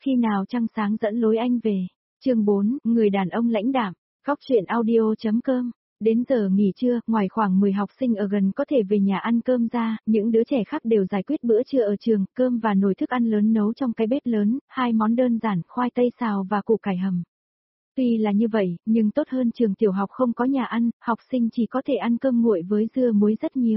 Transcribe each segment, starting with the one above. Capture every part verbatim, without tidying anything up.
Khi nào trăng sáng dẫn lối anh về. Chương bốn, người đàn ông lãnh đạm. Góc truyện audio.com. Đến giờ nghỉ trưa, ngoài khoảng mười học sinh ở gần có thể về nhà ăn cơm ra, những đứa trẻ khác đều giải quyết bữa trưa ở trường, cơm và nồi thức ăn lớn nấu trong cái bếp lớn, hai món đơn giản, khoai tây xào và củ cải hầm. Tuy là như vậy, nhưng tốt hơn trường tiểu học không có nhà ăn, học sinh chỉ có thể ăn cơm nguội với dưa muối rất nhiều.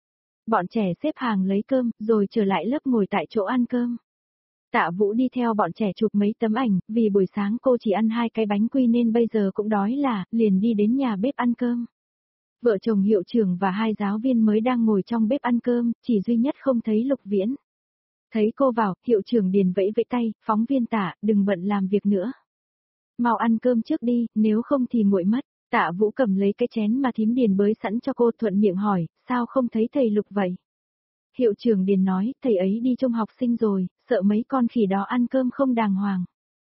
Bọn trẻ xếp hàng lấy cơm, rồi trở lại lớp ngồi tại chỗ ăn cơm. Tạ Vũ đi theo bọn trẻ chụp mấy tấm ảnh, vì buổi sáng cô chỉ ăn hai cái bánh quy nên bây giờ cũng đói là, liền đi đến nhà bếp ăn cơm. Vợ chồng hiệu trưởng và hai giáo viên mới đang ngồi trong bếp ăn cơm, chỉ duy nhất không thấy Lục Viễn. Thấy cô vào, hiệu trưởng Điền vẫy vẫy tay, phóng viên Tạ, đừng bận làm việc nữa. Mau ăn cơm trước đi, nếu không thì nguội mất. Tạ Vũ cầm lấy cái chén mà thím Điền bới sẵn cho cô, thuận miệng hỏi, sao không thấy thầy Lục vậy? Hiệu trưởng Điền nói, thầy ấy đi trông học sinh rồi, sợ mấy con khỉ đó ăn cơm không đàng hoàng.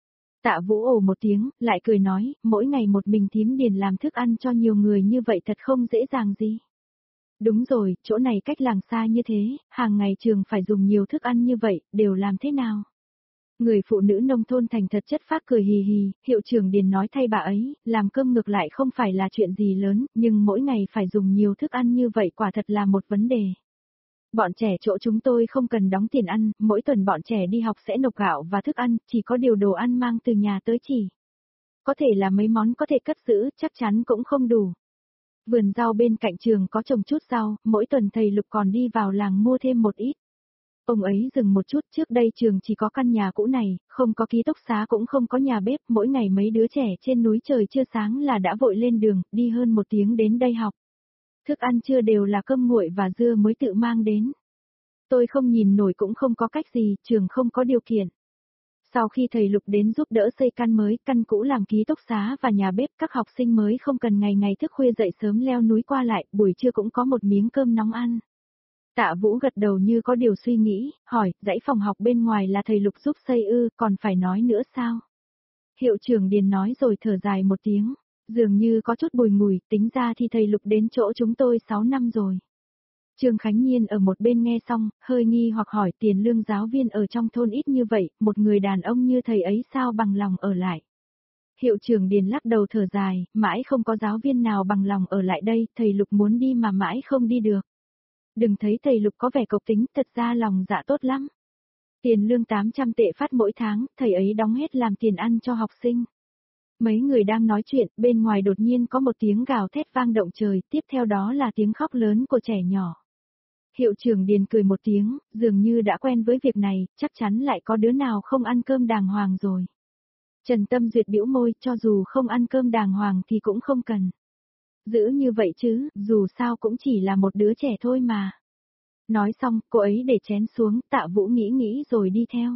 Tạ Vũ ồ một tiếng, lại cười nói, mỗi ngày một mình thím Điền làm thức ăn cho nhiều người như vậy thật không dễ dàng gì. Đúng rồi, chỗ này cách làng xa như thế, hàng ngày trường phải dùng nhiều thức ăn như vậy, đều làm thế nào? Người phụ nữ nông thôn thành thật chất phác cười hì hì, hiệu trưởng Điền nói thay bà ấy, làm cơm ngược lại không phải là chuyện gì lớn, nhưng mỗi ngày phải dùng nhiều thức ăn như vậy quả thật là một vấn đề. Bọn trẻ chỗ chúng tôi không cần đóng tiền ăn, mỗi tuần bọn trẻ đi học sẽ nộp gạo và thức ăn, chỉ có điều đồ ăn mang từ nhà tới chỉ. Có thể là mấy món có thể cất giữ, chắc chắn cũng không đủ. Vườn rau bên cạnh trường có trồng chút rau, mỗi tuần thầy Lục còn đi vào làng mua thêm một ít. Ông ấy dừng một chút, trước đây trường chỉ có căn nhà cũ này, không có ký túc xá cũng không có nhà bếp, mỗi ngày mấy đứa trẻ trên núi trời chưa sáng là đã vội lên đường, đi hơn một tiếng đến đây học. Thức ăn trưa đều là cơm nguội và dưa mới tự mang đến. Tôi không nhìn nổi cũng không có cách gì, trường không có điều kiện. Sau khi thầy Lục đến giúp đỡ xây căn mới, căn cũ làm ký túc xá và nhà bếp, các học sinh mới không cần ngày ngày thức khuya dậy sớm leo núi qua lại, buổi trưa cũng có một miếng cơm nóng ăn. Tạ Vũ gật đầu như có điều suy nghĩ, hỏi, dãy phòng học bên ngoài là thầy Lục giúp xây ư, còn phải nói nữa sao? Hiệu trưởng Điền nói rồi thở dài một tiếng, dường như có chút bùi ngùi, tính ra thì thầy Lục đến chỗ chúng tôi sáu năm rồi. Trương Khánh Nhiên ở một bên nghe xong, hơi nghi hoặc hỏi tiền lương giáo viên ở trong thôn ít như vậy, một người đàn ông như thầy ấy sao bằng lòng ở lại. Hiệu trưởng Điền lắc đầu thở dài, mãi không có giáo viên nào bằng lòng ở lại đây, thầy Lục muốn đi mà mãi không đi được. Đừng thấy thầy Lục có vẻ cộc tính, thật ra lòng dạ tốt lắm. Tiền lương tám trăm tệ phát mỗi tháng, thầy ấy đóng hết làm tiền ăn cho học sinh. Mấy người đang nói chuyện, bên ngoài đột nhiên có một tiếng gào thét vang động trời, tiếp theo đó là tiếng khóc lớn của trẻ nhỏ. Hiệu trưởng Điền cười một tiếng, dường như đã quen với việc này, chắc chắn lại có đứa nào không ăn cơm đàng hoàng rồi. Trần Tâm Duyệt bĩu môi, cho dù không ăn cơm đàng hoàng thì cũng không cần. Giữ như vậy chứ, dù sao cũng chỉ là một đứa trẻ thôi mà. Nói xong, cô ấy để chén xuống, Tạ Vũ nghĩ nghĩ rồi đi theo.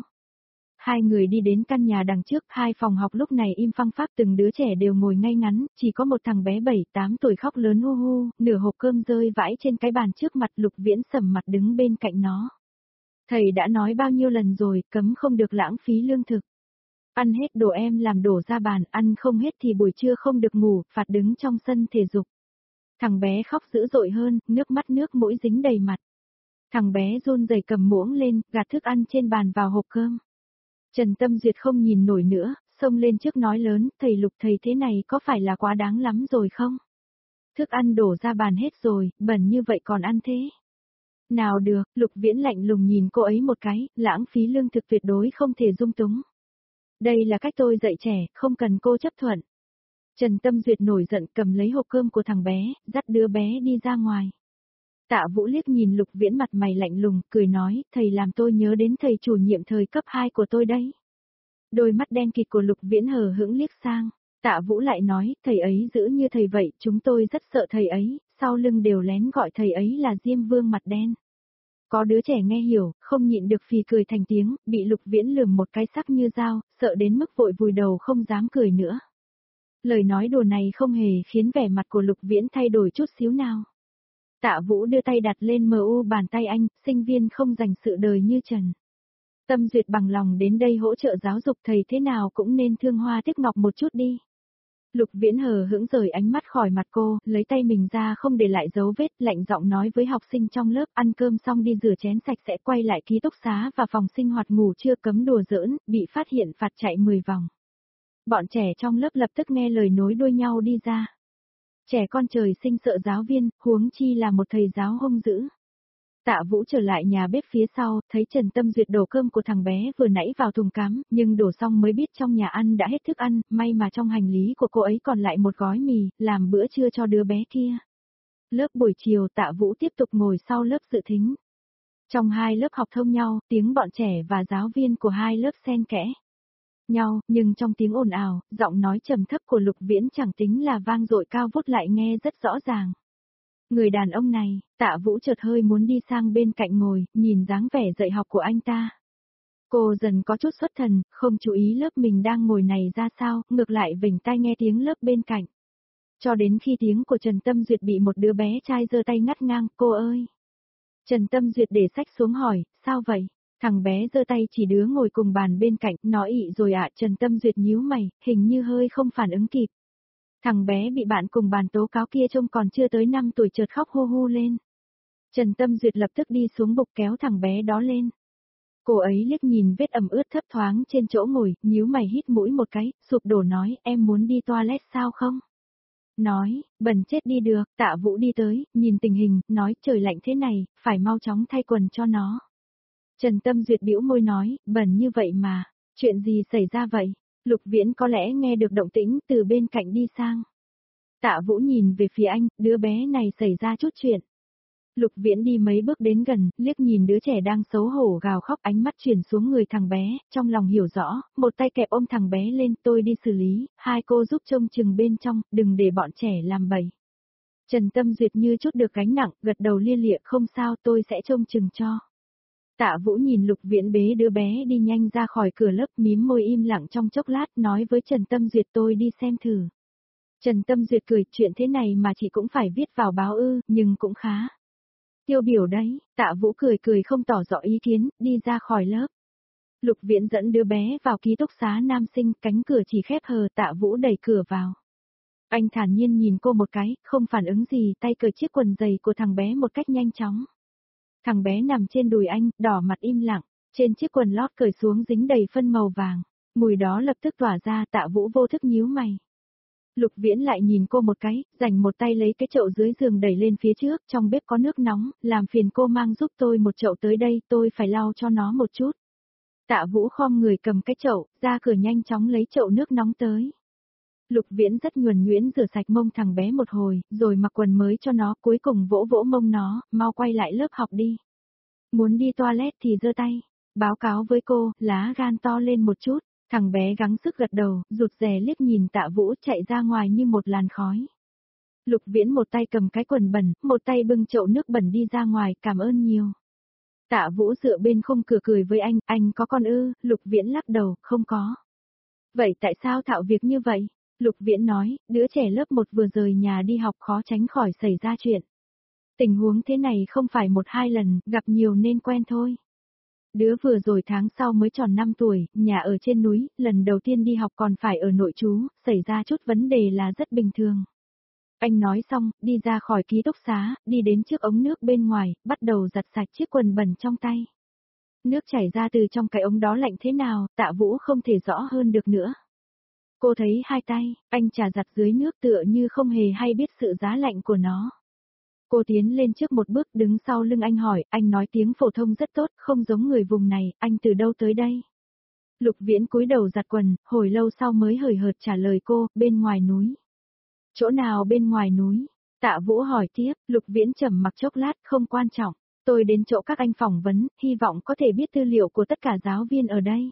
Hai người đi đến căn nhà đằng trước, hai phòng học lúc này im phăng phắc, từng đứa trẻ đều ngồi ngay ngắn, chỉ có một thằng bé bảy tám tuổi khóc lớn hu hu, nửa hộp cơm rơi vãi trên cái bàn trước mặt. Lục Viễn sầm mặt đứng bên cạnh nó. Thầy đã nói bao nhiêu lần rồi, cấm không được lãng phí lương thực. Ăn hết đồ em làm đổ ra bàn, ăn không hết thì buổi trưa không được ngủ, phạt đứng trong sân thể dục. Thằng bé khóc dữ dội hơn, nước mắt nước mũi dính đầy mặt. Thằng bé run rẩy cầm muỗng lên, gạt thức ăn trên bàn vào hộp cơm. Trần Tâm Duyệt không nhìn nổi nữa, xông lên trước nói lớn, thầy Lục thầy thế này có phải là quá đáng lắm rồi không? Thức ăn đổ ra bàn hết rồi, bẩn như vậy còn ăn thế? Nào được, Lục Viễn lạnh lùng nhìn cô ấy một cái, lãng phí lương thực tuyệt đối không thể dung túng. Đây là cách tôi dạy trẻ, không cần cô chấp thuận. Trần Tâm Duyệt nổi giận cầm lấy hộp cơm của thằng bé, dắt đứa bé đi ra ngoài. Tạ Vũ liếc nhìn Lục Viễn mặt mày lạnh lùng, cười nói, thầy làm tôi nhớ đến thầy chủ nhiệm thời cấp hai của tôi đấy. Đôi mắt đen kịt của Lục Viễn hờ hững liếc sang, Tạ Vũ lại nói, thầy ấy giữ như thầy vậy, chúng tôi rất sợ thầy ấy, sau lưng đều lén gọi thầy ấy là Diêm Vương mặt đen. Có đứa trẻ nghe hiểu, không nhịn được phì cười thành tiếng, bị Lục Viễn lườm một cái sắc như dao, sợ đến mức vội vùi đầu không dám cười nữa. Lời nói đùa này không hề khiến vẻ mặt của Lục Viễn thay đổi chút xíu nào. Tạ Vũ đưa tay đặt lên mờ u bàn tay anh, sinh viên không dành sự đời như Trần Tâm Duyệt bằng lòng đến đây hỗ trợ giáo dục thầy thế nào cũng nên thương hoa tiếc ngọc một chút đi. Lục Viễn hờ hững rời ánh mắt khỏi mặt cô, lấy tay mình ra không để lại dấu vết, lạnh giọng nói với học sinh trong lớp, ăn cơm xong đi rửa chén sạch sẽ, quay lại ký túc xá và phòng sinh hoạt ngủ trưa, cấm đùa giỡn, bị phát hiện phạt chạy mười vòng. Bọn trẻ trong lớp lập tức nghe lời nối đuôi nhau đi ra. Trẻ con trời sinh sợ giáo viên, huống chi là một thầy giáo hung dữ. Tạ Vũ trở lại nhà bếp phía sau, thấy Trần Tâm Duyệt đổ cơm của thằng bé vừa nãy vào thùng cám, nhưng đổ xong mới biết trong nhà ăn đã hết thức ăn, may mà trong hành lý của cô ấy còn lại một gói mì, làm bữa trưa cho đứa bé kia. Lớp buổi chiều Tạ Vũ tiếp tục ngồi sau lớp dự thính. Trong hai lớp học thông nhau, tiếng bọn trẻ và giáo viên của hai lớp xen kẽ nhau, nhưng trong tiếng ồn ào, giọng nói trầm thấp của Lục Viễn chẳng tính là vang dội cao vút lại nghe rất rõ ràng. Người đàn ông này, Tạ Vũ chợt hơi muốn đi sang bên cạnh ngồi, nhìn dáng vẻ dạy học của anh ta. Cô dần có chút xuất thần, không chú ý lớp mình đang ngồi này ra sao, ngược lại vểnh tai nghe tiếng lớp bên cạnh. Cho đến khi tiếng của Trần Tâm Duyệt bị một đứa bé trai giơ tay ngắt ngang, cô ơi. Trần Tâm Duyệt để sách xuống hỏi, sao vậy? Thằng bé giơ tay chỉ đứa ngồi cùng bàn bên cạnh, nói ị rồi ạ. Trần Tâm Duyệt nhíu mày, hình như hơi không phản ứng kịp. Thằng bé bị bạn cùng bàn tố cáo kia trông còn chưa tới năm tuổi chợt khóc hu hu lên. Trần Tâm Duyệt lập tức đi xuống bục kéo thằng bé đó lên. Cô ấy liếc nhìn vết ẩm ướt thấp thoáng trên chỗ ngồi, nhíu mày hít mũi một cái, sụp đổ nói, em muốn đi toilet sao không? Nói, bẩn chết đi được. Tạ Vũ đi tới, nhìn tình hình, nói trời lạnh thế này, phải mau chóng thay quần cho nó. Trần Tâm Duyệt bĩu môi nói, bẩn như vậy mà, chuyện gì xảy ra vậy? Lục Viễn có lẽ nghe được động tĩnh từ bên cạnh đi sang. Tạ Vũ nhìn về phía anh, đứa bé này xảy ra chút chuyện. Lục Viễn đi mấy bước đến gần, liếc nhìn đứa trẻ đang xấu hổ gào khóc, ánh mắt chuyển xuống người thằng bé, trong lòng hiểu rõ, một tay kẹp ôm thằng bé lên, tôi đi xử lý, hai cô giúp trông chừng bên trong, đừng để bọn trẻ làm bậy. Trần Tâm Duyệt như chút được gánh nặng, gật đầu lia lịa, không sao, tôi sẽ trông chừng cho. Tạ Vũ nhìn Lục Viễn bế đứa bé đi nhanh ra khỏi cửa lớp, mím môi im lặng trong chốc lát, nói với Trần Tâm Duyệt tôi đi xem thử. Trần Tâm Duyệt cười, chuyện thế này mà chị cũng phải viết vào báo ư, nhưng cũng khá. Tiêu biểu đấy. Tạ Vũ cười cười không tỏ rõ ý kiến, đi ra khỏi lớp. Lục Viễn dẫn đứa bé vào ký túc xá nam sinh, cánh cửa chỉ khép hờ, Tạ Vũ đẩy cửa vào. Anh thản nhiên nhìn cô một cái, không phản ứng gì, tay cởi chiếc quần giày của thằng bé một cách nhanh chóng. Thằng bé nằm trên đùi anh, đỏ mặt im lặng, trên chiếc quần lót cởi xuống dính đầy phân màu vàng, mùi đó lập tức tỏa ra. Tạ Vũ vô thức nhíu mày. Lục Viễn lại nhìn cô một cái, rảnh một tay lấy cái chậu dưới giường đẩy lên phía trước, trong bếp có nước nóng, làm phiền cô mang giúp tôi một chậu tới đây, tôi phải lau cho nó một chút. Tạ Vũ khom người cầm cái chậu, ra cửa nhanh chóng lấy chậu nước nóng tới. Lục Viễn rất nhuần nhuyễn rửa sạch mông thằng bé một hồi, rồi mặc quần mới cho nó, cuối cùng vỗ vỗ mông nó, mau quay lại lớp học đi. Muốn đi toilet thì giơ tay, báo cáo với cô, lá gan to lên một chút. Thằng bé gắng sức gật đầu, rụt rè liếc nhìn Tạ Vũ chạy ra ngoài như một làn khói. Lục Viễn một tay cầm cái quần bẩn, một tay bưng chậu nước bẩn đi ra ngoài, cảm ơn nhiều. Tạ Vũ dựa bên khung cửa cười với anh, anh có con ư? Lục Viễn lắc đầu, không có. Vậy tại sao thạo việc như vậy? Lục Viễn nói, đứa trẻ lớp một vừa rời nhà đi học khó tránh khỏi xảy ra chuyện. Tình huống thế này không phải một hai lần, gặp nhiều nên quen thôi. Đứa vừa rồi tháng sau mới tròn năm tuổi, nhà ở trên núi, lần đầu tiên đi học còn phải ở nội trú, xảy ra chút vấn đề là rất bình thường. Anh nói xong, đi ra khỏi ký túc xá, đi đến trước ống nước bên ngoài, bắt đầu giặt sạch chiếc quần bẩn trong tay. Nước chảy ra từ trong cái ống đó lạnh thế nào, Tạ Vũ không thể rõ hơn được nữa. Cô thấy hai tay, anh chà giặt dưới nước tựa như không hề hay biết sự giá lạnh của nó. Cô tiến lên trước một bước đứng sau lưng anh hỏi, anh nói tiếng phổ thông rất tốt, không giống người vùng này, anh từ đâu tới đây? Lục Viễn cúi đầu giặt quần, hồi lâu sau mới hời hợt trả lời cô, bên ngoài núi. Chỗ nào bên ngoài núi? Tạ Vũ hỏi tiếp, Lục Viễn trầm mặc chốc lát, không quan trọng, tôi đến chỗ các anh phỏng vấn, hy vọng có thể biết tư liệu của tất cả giáo viên ở đây.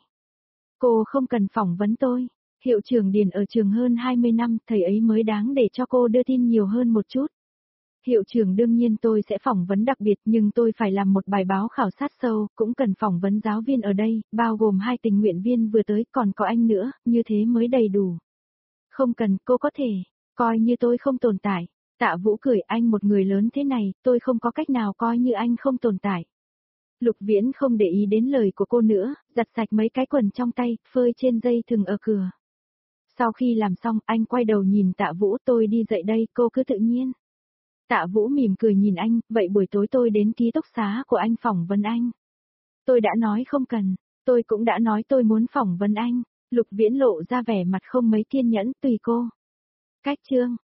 Cô không cần phỏng vấn tôi, hiệu trưởng Điền ở trường hơn hai mươi năm, thầy ấy mới đáng để cho cô đưa tin nhiều hơn một chút. Hiệu trưởng đương nhiên tôi sẽ phỏng vấn đặc biệt nhưng tôi phải làm một bài báo khảo sát sâu, cũng cần phỏng vấn giáo viên ở đây, bao gồm hai tình nguyện viên vừa tới còn có anh nữa, như thế mới đầy đủ. Không cần, cô có thể, coi như tôi không tồn tại. Tạ Vũ cười, anh một người lớn thế này, tôi không có cách nào coi như anh không tồn tại. Lục Viễn không để ý đến lời của cô nữa, giặt sạch mấy cái quần trong tay, phơi trên dây thừng ở cửa. Sau khi làm xong, anh quay đầu nhìn Tạ Vũ, tôi đi dậy đây, cô cứ tự nhiên. Tạ Vũ mỉm cười nhìn anh, vậy buổi tối tôi đến ký túc xá của anh phỏng vấn anh. Tôi đã nói không cần, tôi cũng đã nói tôi muốn phỏng vấn anh. Lục Viễn lộ ra vẻ mặt không mấy kiên nhẫn, tùy cô. Cách chương.